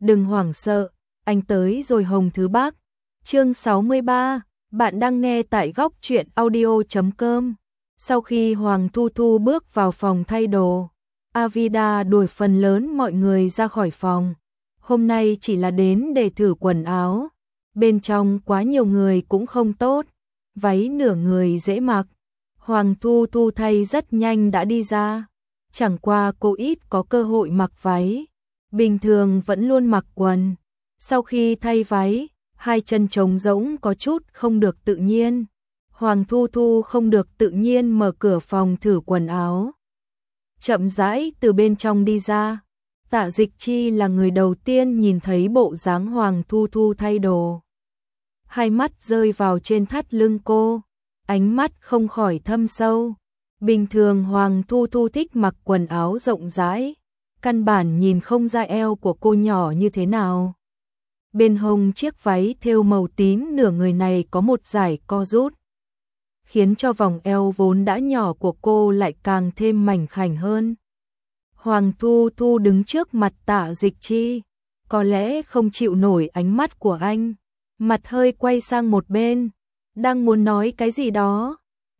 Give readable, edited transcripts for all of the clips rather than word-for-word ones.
đừng hoảng sợ, anh tới rồi Hồng Thứ Bác. Chương 63, bạn đang nghe tại góc truyện audio.com. Sau khi Hoàng Thu Thu bước vào phòng thay đồ, Avida đuổi phần lớn mọi người ra khỏi phòng. Hôm nay chỉ là đến để thử quần áo. Bên trong quá nhiều người cũng không tốt. Váy nửa người dễ mặc. Hoàng Thu Thu thay rất nhanh đã đi ra. Chẳng qua cô ít có cơ hội mặc váy. Bình thường vẫn luôn mặc quần. Sau khi thay váy, hai chân trống rỗng có chút không được tự nhiên. Hoàng Thu Thu không được tự nhiên mở cửa phòng thử quần áo. Chậm rãi từ bên trong đi ra. Tạ Dịch Chi là người đầu tiên nhìn thấy bộ dáng Hoàng Thu Thu thay đồ. Hai mắt rơi vào trên thắt lưng cô, ánh mắt không khỏi thâm sâu. Bình thường Hoàng Thu Thu thích mặc quần áo rộng rãi, căn bản nhìn không ra eo của cô nhỏ như thế nào. Bên hông chiếc váy thêu màu tím nửa người này có một dải co rút, khiến cho vòng eo vốn đã nhỏ của cô lại càng thêm mảnh khảnh hơn. Hoàng Thu Thu đứng trước mặt Tạ Dịch Chi, có lẽ không chịu nổi ánh mắt của anh, mặt hơi quay sang một bên, đang muốn nói cái gì đó.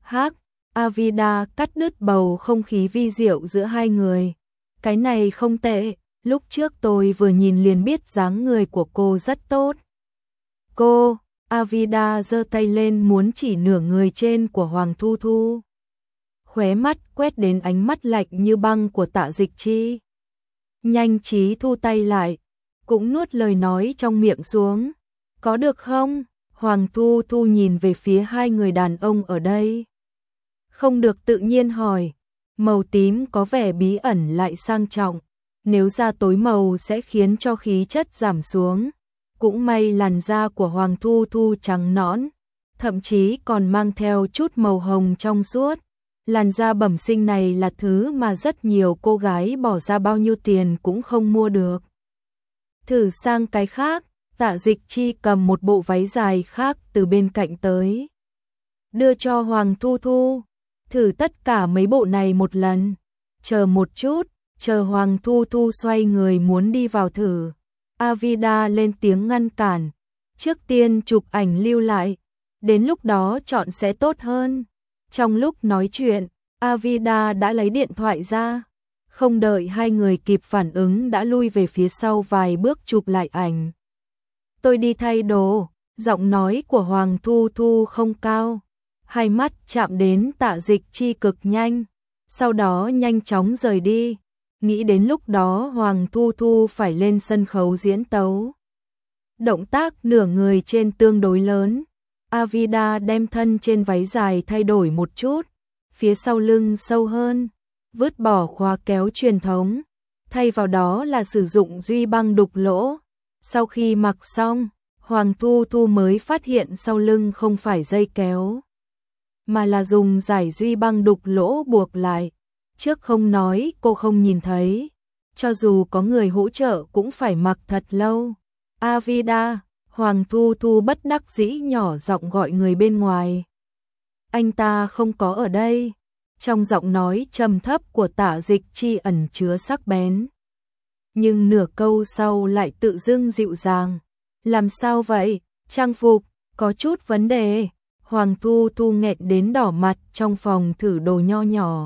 Avida cắt đứt bầu không khí vi diệu giữa hai người. Cái này không tệ, lúc trước tôi vừa nhìn liền biết dáng người của cô rất tốt. Cô, Avida giơ tay lên muốn chỉ nửa người trên của Hoàng Thu Thu. Khóe mắt quét đến ánh mắt lạnh như băng của Tạ Dịch Chi. Nhanh trí thu tay lại, cũng nuốt lời nói trong miệng xuống. Có được không? Hoàng Thu Thu nhìn về phía hai người đàn ông ở đây. Không được tự nhiên hỏi. Màu tím có vẻ bí ẩn lại sang trọng. Nếu da tối màu sẽ khiến cho khí chất giảm xuống. Cũng may làn da của Hoàng Thu Thu trắng nõn, thậm chí còn mang theo chút màu hồng trong suốt. Làn da bẩm sinh này là thứ mà rất nhiều cô gái bỏ ra bao nhiêu tiền cũng không mua được. Thử sang cái khác, Tạ Dịch Chi cầm một bộ váy dài khác từ bên cạnh tới. Đưa cho Hoàng Thu Thu, thử tất cả mấy bộ này một lần. Chờ một chút, chờ Hoàng Thu Thu xoay người muốn đi vào thử. Avida lên tiếng ngăn cản. Trước tiên chụp ảnh lưu lại, đến lúc đó chọn sẽ tốt hơn. Trong lúc nói chuyện, Avida đã lấy điện thoại ra. Không đợi hai người kịp phản ứng đã lui về phía sau vài bước chụp lại ảnh. Tôi đi thay đồ, giọng nói của Hoàng Thu Thu không cao. Hai mắt chạm đến Tạ Dịch Chi cực nhanh, sau đó nhanh chóng rời đi. Nghĩ đến lúc đó Hoàng Thu Thu phải lên sân khấu diễn tấu. Động tác nửa người trên tương đối lớn. Avida đem thân trên váy dài thay đổi một chút, phía sau lưng sâu hơn, vứt bỏ khóa kéo truyền thống, thay vào đó là sử dụng duy băng đục lỗ. Sau khi mặc xong, Hoàng Thu Thu mới phát hiện sau lưng không phải dây kéo, mà là dùng dải duy băng đục lỗ buộc lại. Trước không nói cô không nhìn thấy, cho dù có người hỗ trợ cũng phải mặc thật lâu. Avida, Hoàng Thu Thu bất đắc dĩ nhỏ giọng gọi người bên ngoài. Anh ta không có ở đây. Trong giọng nói trầm thấp của Tạ Dịch Chi ẩn chứa sắc bén. Nhưng nửa câu sau lại tự dưng dịu dàng. Làm sao vậy? Trang phục, có chút vấn đề. Hoàng Thu Thu nghẹn đến đỏ mặt trong phòng thử đồ nho nhỏ.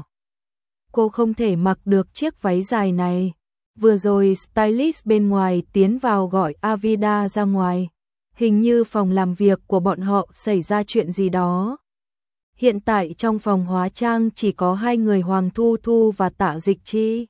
Cô không thể mặc được chiếc váy dài này. Vừa rồi stylist bên ngoài tiến vào gọi Avida ra ngoài. Hình như phòng làm việc của bọn họ xảy ra chuyện gì đó. Hiện tại trong phòng hóa trang chỉ có hai người Hoàng Thu Thu và Tạ Dịch Chi.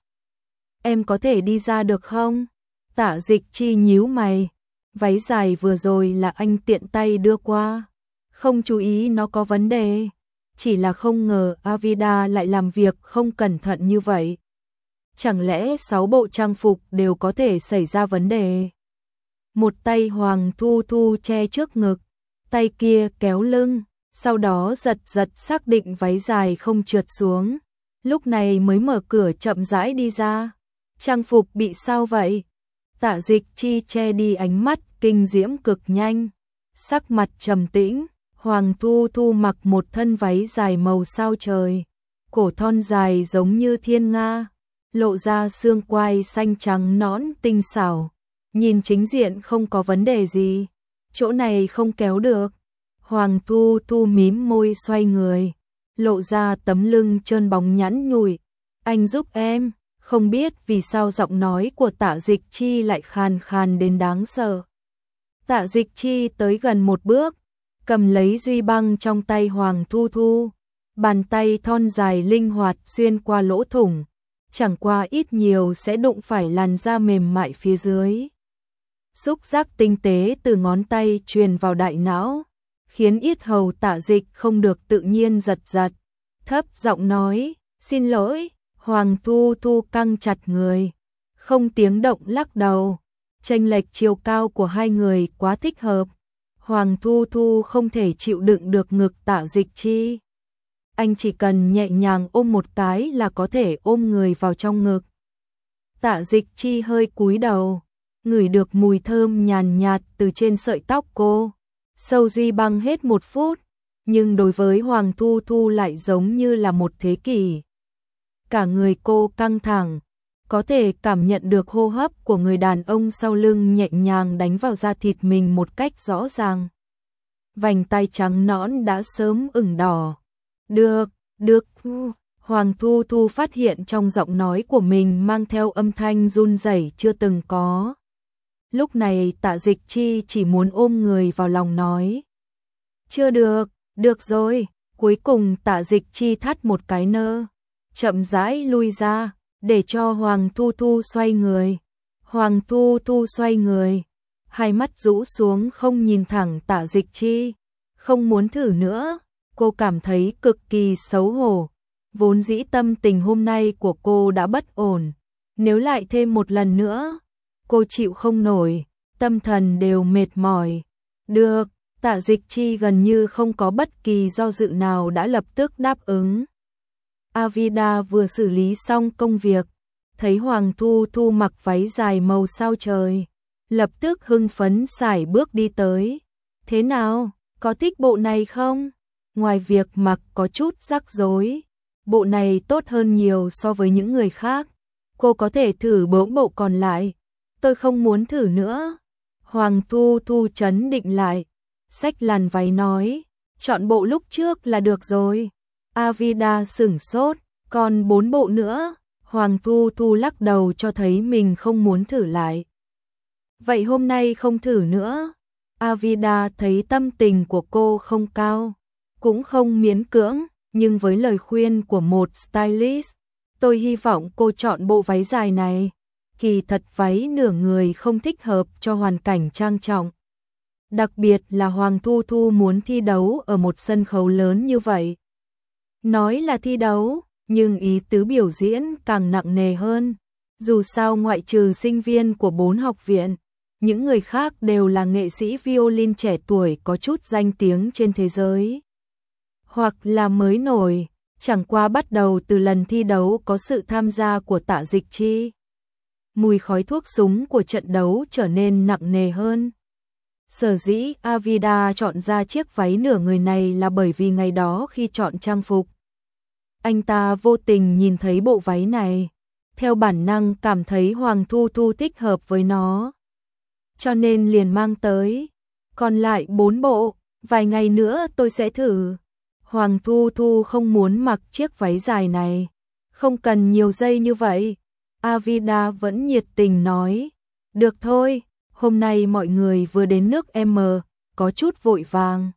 Em có thể đi ra được không? Tạ Dịch Chi nhíu mày. Váy dài vừa rồi là anh tiện tay đưa qua. Không chú ý nó có vấn đề. Chỉ là không ngờ Avida lại làm việc không cẩn thận như vậy. Chẳng lẽ 6 bộ trang phục đều có thể xảy ra vấn đề? Một tay Hoàng Thu Thu che trước ngực, tay kia kéo lưng, sau đó giật giật xác định váy dài không trượt xuống. Lúc này mới mở cửa chậm rãi đi ra. Trang phục bị sao vậy? Tạ Dịch Chi che đi ánh mắt kinh diễm cực nhanh. Sắc mặt trầm tĩnh, Hoàng Thu Thu mặc một thân váy dài màu sao trời. Cổ thon dài giống như thiên nga, lộ ra xương quai xanh trắng nõn tinh xảo. nhìn chính diện không có vấn đề gì, chỗ này không kéo được. Hoàng Thu Thu mím môi xoay người, lộ ra tấm lưng trơn bóng nhẵn nhụi. Anh giúp em. Không biết vì sao giọng nói của Tạ Dịch Chi lại khàn khàn đến đáng sợ. Tạ Dịch Chi tới gần một bước, cầm lấy duy băng trong tay Hoàng Thu Thu. Bàn tay thon dài linh hoạt xuyên qua lỗ thủng, chẳng qua ít nhiều sẽ đụng phải làn da mềm mại phía dưới. Xúc giác tinh tế từ ngón tay truyền vào đại não, khiến yết hầu Tạ Dịch không được tự nhiên giật giật. Thấp giọng nói, xin lỗi. Hoàng Thu Thu căng chặt người, không tiếng động lắc đầu. Chênh lệch chiều cao của hai người quá thích hợp. Hoàng Thu Thu không thể chịu đựng được ngực Tạ Dịch Chi. Anh chỉ cần nhẹ nhàng ôm một cái là có thể ôm người vào trong ngực. Tạ Dịch Chi hơi cúi đầu, ngửi được mùi thơm nhàn nhạt từ trên sợi tóc cô. Sâu duy băng hết 1 phút, nhưng đối với Hoàng Thu Thu lại giống như là 1 thế kỷ. Cả người cô căng thẳng, có thể cảm nhận được hô hấp của người đàn ông sau lưng nhẹ nhàng đánh vào da thịt mình một cách rõ ràng. Vành tay trắng nõn đã sớm ửng đỏ. Được. Hoàng Thu Thu phát hiện trong giọng nói của mình mang theo âm thanh run rẩy chưa từng có. Lúc này Tạ Dịch Chi chỉ muốn ôm người vào lòng nói. Chưa được, được rồi. Cuối cùng Tạ Dịch Chi thắt một cái nơ, chậm rãi lui ra, để cho Hoàng Thu Thu xoay người. Hoàng Thu Thu xoay người, hai mắt rũ xuống không nhìn thẳng Tạ Dịch Chi, không muốn thử nữa. Cô cảm thấy cực kỳ xấu hổ, vốn dĩ tâm tình hôm nay của cô đã bất ổn, nếu lại thêm một lần nữa, cô chịu không nổi, tâm thần đều mệt mỏi. Được, Tạ Dịch Chi gần như không có bất kỳ do dự nào đã lập tức đáp ứng. Avida vừa xử lý xong công việc, thấy Hoàng Thu Thu mặc váy dài màu sao trời, lập tức hưng phấn sải bước đi tới. Thế nào, có thích bộ này không? Ngoài việc mặc có chút rắc rối, bộ này tốt hơn nhiều so với những người khác. Cô có thể thử bộ còn lại. Tôi không muốn thử nữa. Hoàng Thu Thu trấn định lại, xách làn váy nói, chọn bộ lúc trước là được rồi. Avida sửng sốt, còn 4 bộ nữa. Hoàng Thu Thu lắc đầu cho thấy mình không muốn thử lại. Vậy hôm nay không thử nữa. Avida thấy tâm tình của cô không cao, cũng không miễn cưỡng, nhưng với lời khuyên của một stylist, tôi hy vọng cô chọn bộ váy dài này. Kỳ thật váy nửa người không thích hợp cho hoàn cảnh trang trọng. Đặc biệt là Hoàng Thu Thu muốn thi đấu ở một sân khấu lớn như vậy. Nói là thi đấu, nhưng ý tứ biểu diễn càng nặng nề hơn. Dù sao ngoại trừ sinh viên của 4 học viện, những người khác đều là nghệ sĩ violin trẻ tuổi có chút danh tiếng trên thế giới. Hoặc là mới nổi, chẳng qua bắt đầu từ lần thi đấu có sự tham gia của Tạ Dịch Chi. Mùi khói thuốc súng của trận đấu trở nên nặng nề hơn. Sở dĩ Avida chọn ra chiếc váy nửa người này là bởi vì ngày đó khi chọn trang phục, anh ta vô tình nhìn thấy bộ váy này, theo bản năng cảm thấy Hoàng Thu Thu thích hợp với nó, cho nên liền mang tới. Còn lại 4 bộ, vài ngày nữa tôi sẽ thử. Hoàng Thu Thu không muốn mặc chiếc váy dài này, không cần nhiều dây như vậy. Avida vẫn nhiệt tình nói, được thôi, hôm nay mọi người vừa đến nước M, có chút vội vàng.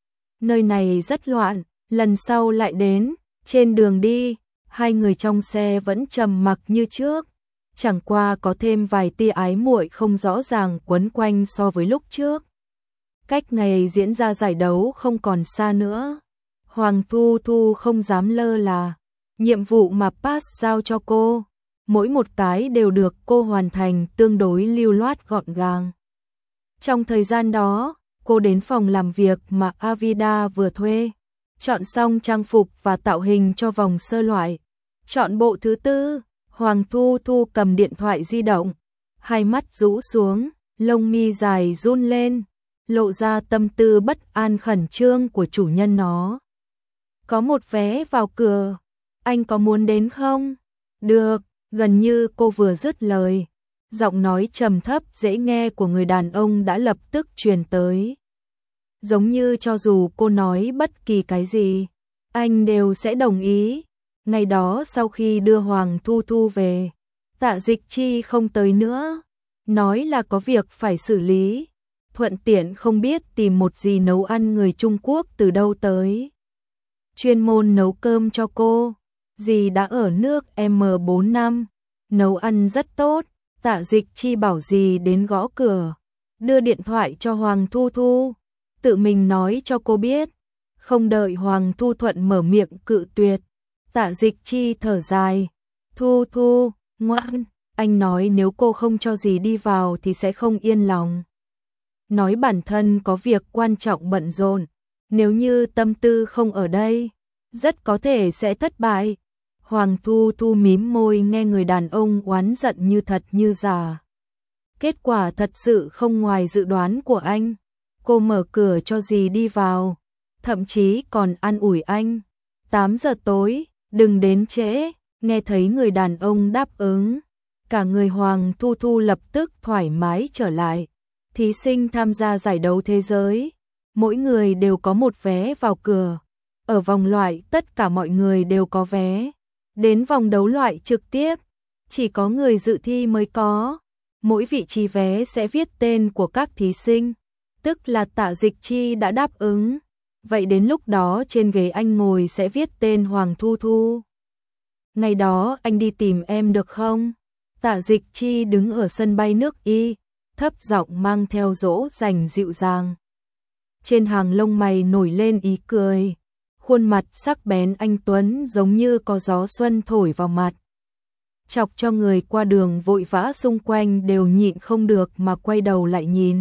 Nơi này rất loạn, lần sau lại đến. Trên đường đi, hai người trong xe vẫn trầm mặc như trước, chẳng qua có thêm vài tia ái muội không rõ ràng quấn quanh so với lúc trước. Cách ngày diễn ra giải đấu không còn xa nữa. Hoàng Thu Thu không dám lơ là, nhiệm vụ mà Pass giao cho cô, mỗi một cái đều được cô hoàn thành tương đối lưu loát gọn gàng. Trong thời gian đó, cô đến phòng làm việc mà Avida vừa thuê, chọn xong trang phục và tạo hình cho vòng sơ loại. Chọn bộ thứ 4, Hoàng Thu Thu cầm điện thoại di động, hai mắt rũ xuống, lông mi dài run lên, lộ ra tâm tư bất an khẩn trương của chủ nhân nó. Có một vé vào cửa, anh có muốn đến không? Được, gần như cô vừa dứt lời, Giọng nói trầm thấp dễ nghe của người đàn ông đã lập tức truyền tới. Giống như cho dù cô nói bất kỳ cái gì, anh đều sẽ đồng ý. Ngày đó sau khi đưa Hoàng Thu Thu về, Tạ Dịch Chi không tới nữa, nói là có việc phải xử lý, thuận tiện không biết tìm một dì nấu ăn người Trung Quốc từ đâu tới, chuyên môn nấu cơm cho cô. Dì đã ở nước M4 năm, nấu ăn rất tốt. Tạ Dịch Chi bảo dì đến gõ cửa, đưa điện thoại cho Hoàng Thu Thu, tự mình nói cho cô biết. Không đợi Hoàng Thu Thuận mở miệng cự tuyệt, Tạ Dịch Chi thở dài, Thu Thu, ngoan, anh nói nếu cô không cho dì đi vào thì sẽ không yên lòng. Nói bản thân có việc quan trọng bận rộn, nếu như tâm tư không ở đây, rất có thể sẽ thất bại. Hoàng Thu Thu mím môi nghe người đàn ông oán giận như thật như giả. Kết quả thật sự không ngoài dự đoán của anh. Cô mở cửa cho dì đi vào, thậm chí còn an ủi anh. 8 giờ tối, đừng đến trễ. Nghe thấy người đàn ông đáp ứng, cả người Hoàng Thu Thu lập tức thoải mái trở lại. Thí sinh tham gia giải đấu thế giới, mỗi người đều có một vé vào cửa. Ở vòng loại tất cả mọi người đều có vé. Đến vòng đấu loại trực tiếp, chỉ có người dự thi mới có. Mỗi vị trí vé sẽ viết tên của các thí sinh, tức là Tạ Dịch Chi đã đáp ứng. Vậy đến lúc đó trên ghế anh ngồi sẽ viết tên Hoàng Thu Thu. Ngày đó anh đi tìm em được không? Tạ Dịch Chi đứng ở sân bay nước Y, thấp giọng mang theo dỗ dành dịu dàng. Trên hàng lông mày nổi lên ý cười. Khuôn mặt sắc bén anh tuấn giống như có gió xuân thổi vào mặt, chọc cho người qua đường vội vã xung quanh đều nhịn không được mà quay đầu lại nhìn.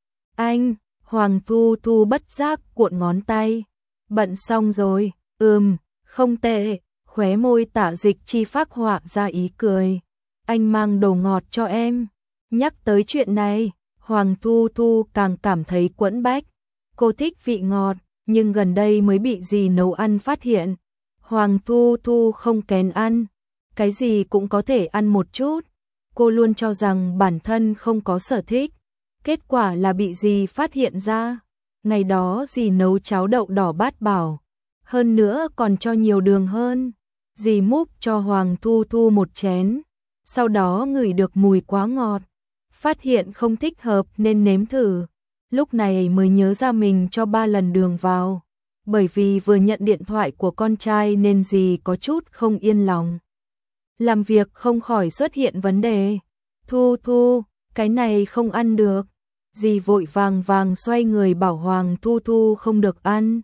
Anh, Hoàng Thu Thu bất giác cuộn ngón tay. Bận xong rồi, không tệ. Khóe môi Tạ Dịch Chi phác họa ra ý cười. Anh mang đồ ngọt cho em. Nhắc tới chuyện này, Hoàng Thu Thu càng cảm thấy quẫn bách. Cô thích vị ngọt, nhưng gần đây mới bị dì nấu ăn phát hiện. Hoàng Thu Thu không kén ăn, cái gì cũng có thể ăn một chút. Cô luôn cho rằng bản thân không có sở thích. Kết quả là bị dì phát hiện ra. Ngày đó dì nấu cháo đậu đỏ bát bảo, hơn nữa còn cho nhiều đường hơn. Dì múc cho Hoàng Thu Thu một chén, sau đó ngửi được mùi quá ngọt, phát hiện không thích hợp nên nếm thử. Lúc này mới nhớ ra mình cho 3 lần đường vào, bởi vì vừa nhận điện thoại của con trai nên dì có chút không yên lòng. Làm việc không khỏi xuất hiện vấn đề. Thu Thu, cái này không ăn được. Dì vội vàng xoay người bảo Hoàng Thu Thu không được ăn.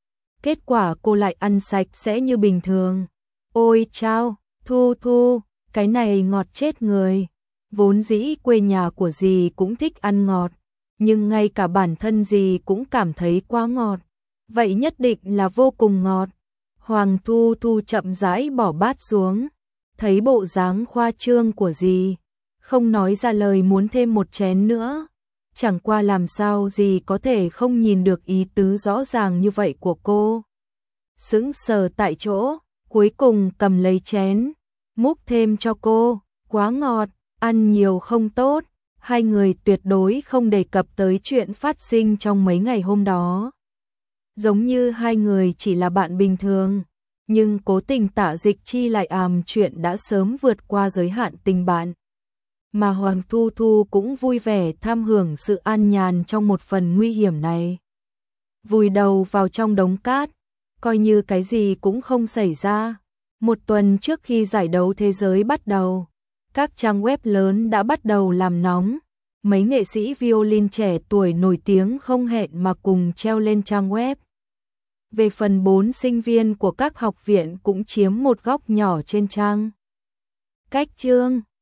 Kết quả cô lại ăn sạch sẽ như bình thường. Ôi chao, Thu Thu, cái này ngọt chết người. Vốn dĩ quê nhà của dì cũng thích ăn ngọt, nhưng ngay cả bản thân dì cũng cảm thấy quá ngọt. Vậy nhất định là vô cùng ngọt. Hoàng Thu Thu chậm rãi bỏ bát xuống, thấy bộ dáng khoa trương của dì, không nói ra lời muốn thêm một chén nữa. Chẳng qua làm sao dì có thể không nhìn được ý tứ rõ ràng như vậy của cô. Sững sờ tại chỗ, cuối cùng cầm lấy chén, múc thêm cho cô. Quá ngọt, ăn nhiều không tốt. Hai người tuyệt đối không đề cập tới chuyện phát sinh trong mấy ngày hôm đó. Giống như hai người chỉ là bạn bình thường, nhưng cố tình Tạ Dịch Chi lại chuyện đã sớm vượt qua giới hạn tình bạn. Mà Hoàng Thu Thu cũng vui vẻ tham hưởng sự an nhàn trong một phần nguy hiểm này. Vùi đầu vào trong đống cát, coi như cái gì cũng không xảy ra. Một tuần trước khi giải đấu thế giới bắt đầu, các trang web lớn đã bắt đầu làm nóng. Mấy nghệ sĩ violin trẻ tuổi nổi tiếng không hẹn mà cùng treo lên trang web. Về phần 4 sinh viên của các học viện cũng chiếm một góc nhỏ trên trang. Cách chương